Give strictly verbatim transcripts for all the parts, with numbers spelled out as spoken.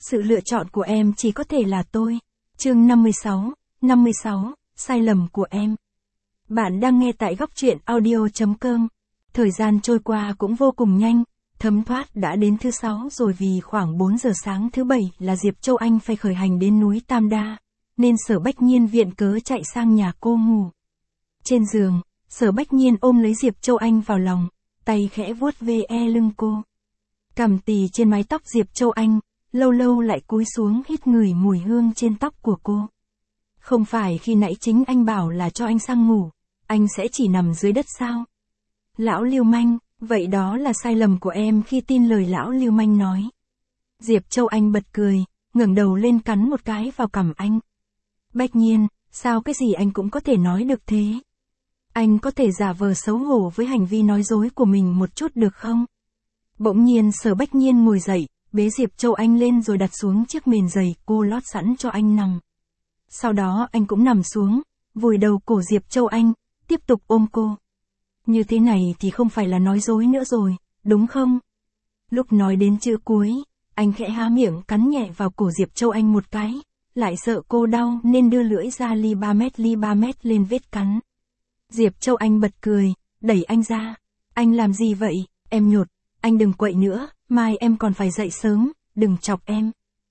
Sự lựa chọn của em chỉ có thể là tôi. Chương năm mươi sáu, năm mươi sáu, sai lầm của em. Bạn đang nghe tại góc truyện audio chấm com. Thời gian trôi qua cũng vô cùng nhanh, thấm thoát đã đến thứ sáu rồi, vì khoảng bốn giờ sáng thứ bảy là Diệp Châu Anh phải khởi hành đến núi Tam Đa, nên Sở Bách Nhiên viện cớ chạy sang nhà cô ngủ. Trên giường, Sở Bách Nhiên ôm lấy Diệp Châu Anh vào lòng, tay khẽ vuốt ve lưng cô. Cằm tì trên mái tóc Diệp Châu Anh, lâu lâu lại cúi xuống hít ngửi mùi hương trên tóc của cô. Không phải khi nãy chính anh bảo là cho anh sang ngủ, anh sẽ chỉ nằm dưới đất sao? Lão lưu manh, vậy đó là sai lầm của em khi tin lời lão lưu manh nói. Diệp Châu Anh bật cười, ngẩng đầu lên cắn một cái vào cằm anh. Bách Nhiên, sao cái gì anh cũng có thể nói được thế? Anh có thể giả vờ xấu hổ với hành vi nói dối của mình một chút được không? Bỗng nhiên Sở Bách Nhiên ngồi dậy, bế Diệp Châu Anh lên rồi đặt xuống chiếc mền dày cô lót sẵn cho anh nằm. Sau đó anh cũng nằm xuống, vùi đầu cổ Diệp Châu Anh, tiếp tục ôm cô. Như thế này thì không phải là nói dối nữa rồi, đúng không? Lúc nói đến chữ cuối, anh khẽ há miệng cắn nhẹ vào cổ Diệp Châu Anh một cái, lại sợ cô đau nên đưa lưỡi ra li ba mét li ba mét lên vết cắn. Diệp Châu Anh bật cười, đẩy anh ra. Anh làm gì vậy, em nhột, anh đừng quậy nữa, mai em còn phải dậy sớm, đừng chọc em.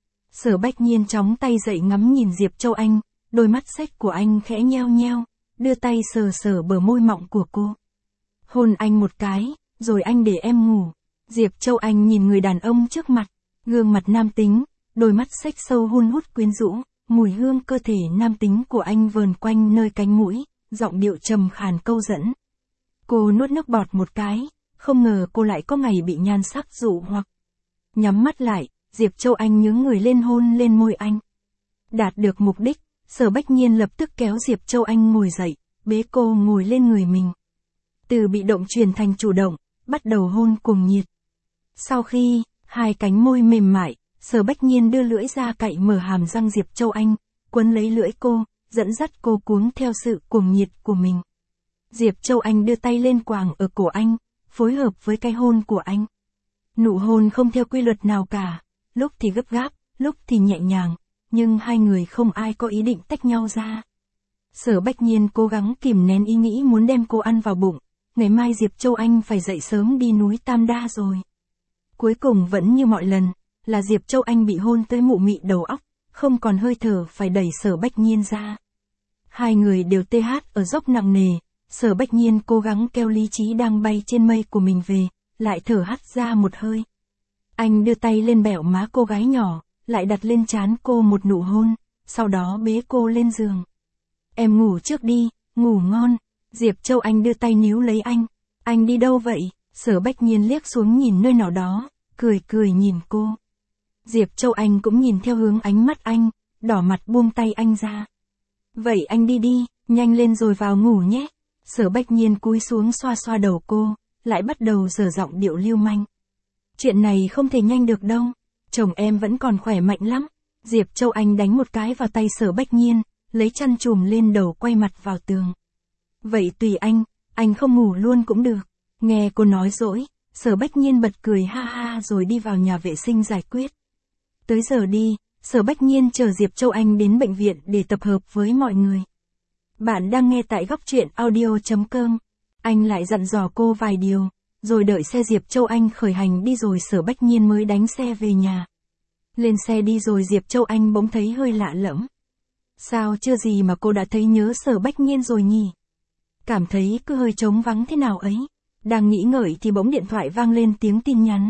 Sở Bách Nhiên chóng tay dậy ngắm nhìn Diệp Châu Anh, đôi mắt xếch của anh khẽ nheo nheo, đưa tay sờ sờ bờ môi mọng của cô. Hôn anh một cái, rồi anh để em ngủ. Diệp Châu Anh nhìn người đàn ông trước mặt, gương mặt nam tính, đôi mắt xếch sâu hun hút quyến rũ, mùi hương cơ thể nam tính của anh vờn quanh nơi cánh mũi, giọng điệu trầm khàn câu dẫn. Cô nuốt nước bọt một cái, không ngờ cô lại có ngày bị nhan sắc dụ hoặc. Nhắm mắt lại, Diệp Châu Anh nhướng người lên hôn lên môi anh. Đạt được mục đích, Sở Bách Nhiên lập tức kéo Diệp Châu Anh ngồi dậy, bế cô ngồi lên người mình. Từ bị động chuyển thành chủ động, bắt đầu hôn cuồng nhiệt. Sau khi, hai cánh môi mềm mại, Sở Bách Nhiên đưa lưỡi ra cạy mở hàm răng Diệp Châu Anh, quấn lấy lưỡi cô, dẫn dắt cô cuống theo sự cuồng nhiệt của mình. Diệp Châu Anh đưa tay lên quàng ở cổ anh, phối hợp với cái hôn của anh. Nụ hôn không theo quy luật nào cả, lúc thì gấp gáp, lúc thì nhẹ nhàng, nhưng hai người không ai có ý định tách nhau ra. Sở Bách Nhiên cố gắng kìm nén ý nghĩ muốn đem cô ăn vào bụng, ngày mai Diệp Châu Anh phải dậy sớm đi núi Tam Đa rồi. Cuối cùng vẫn như mọi lần, là Diệp Châu Anh bị hôn tới mụ mị đầu óc, không còn hơi thở phải đẩy Sở Bách Nhiên ra. Hai người đều tê hát ở dốc nặng nề, Sở Bách Nhiên cố gắng kéo lý trí đang bay trên mây của mình về, lại thở hắt ra một hơi. Anh đưa tay lên bẹo má cô gái nhỏ, lại đặt lên trán cô một nụ hôn, sau đó bế cô lên giường. Em ngủ trước đi, ngủ ngon. Diệp Châu Anh đưa tay níu lấy anh. Anh đi đâu vậy? Sở Bách Nhiên liếc xuống nhìn nơi nào đó, cười cười nhìn cô. Diệp Châu Anh cũng nhìn theo hướng ánh mắt anh, đỏ mặt buông tay anh ra. Vậy anh đi đi, nhanh lên rồi vào ngủ nhé. Sở Bách Nhiên cúi xuống xoa xoa đầu cô, lại bắt đầu giở giọng điệu lưu manh. Chuyện này không thể nhanh được đâu, chồng em vẫn còn khỏe mạnh lắm. Diệp Châu Anh đánh một cái vào tay Sở Bách Nhiên, lấy chăn trùm lên đầu quay mặt vào tường. Vậy tùy anh, anh không ngủ luôn cũng được. Nghe cô nói dỗi, Sở Bách Nhiên bật cười ha ha rồi đi vào nhà vệ sinh giải quyết. Tới giờ đi, Sở Bách Nhiên chờ Diệp Châu Anh đến bệnh viện để tập hợp với mọi người. Bạn đang nghe tại góc truyện audio chấm com. Anh lại dặn dò cô vài điều, rồi đợi xe Diệp Châu Anh khởi hành đi rồi Sở Bách Nhiên mới đánh xe về nhà. Lên xe đi rồi Diệp Châu Anh bỗng thấy hơi lạ lẫm. Sao chưa gì mà cô đã thấy nhớ Sở Bách Nhiên rồi nhỉ? Cảm thấy cứ hơi trống vắng thế nào ấy. Đang nghĩ ngợi thì bỗng điện thoại vang lên tiếng tin nhắn.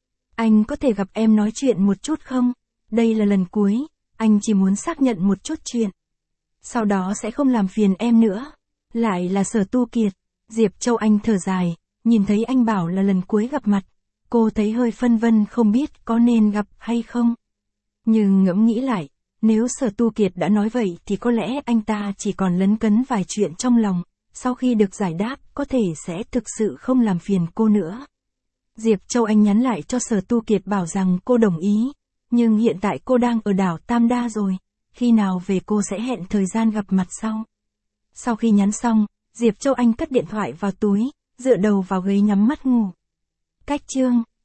Anh có thể gặp em nói chuyện một chút không? Đây là lần cuối, anh chỉ muốn xác nhận một chút chuyện. Sau đó sẽ không làm phiền em nữa. Lại là Sở Tu Kiệt. Diệp Châu Anh thở dài, nhìn thấy anh bảo là lần cuối gặp mặt. Cô thấy hơi phân vân không biết có nên gặp hay không. Nhưng ngẫm nghĩ lại, nếu Sở Tu Kiệt đã nói vậy thì có lẽ anh ta chỉ còn lấn cấn vài chuyện trong lòng. Sau khi được giải đáp, có thể sẽ thực sự không làm phiền cô nữa. Diệp Châu Anh nhắn lại cho Sở Tu Kiệt bảo rằng cô đồng ý. Nhưng hiện tại cô đang ở đảo Tam Đa rồi. Khi nào về cô sẽ hẹn thời gian gặp mặt sau. Sau khi nhắn xong, Diệp Châu Anh cất điện thoại vào túi, dựa đầu vào ghế nhắm mắt ngủ. Cách chương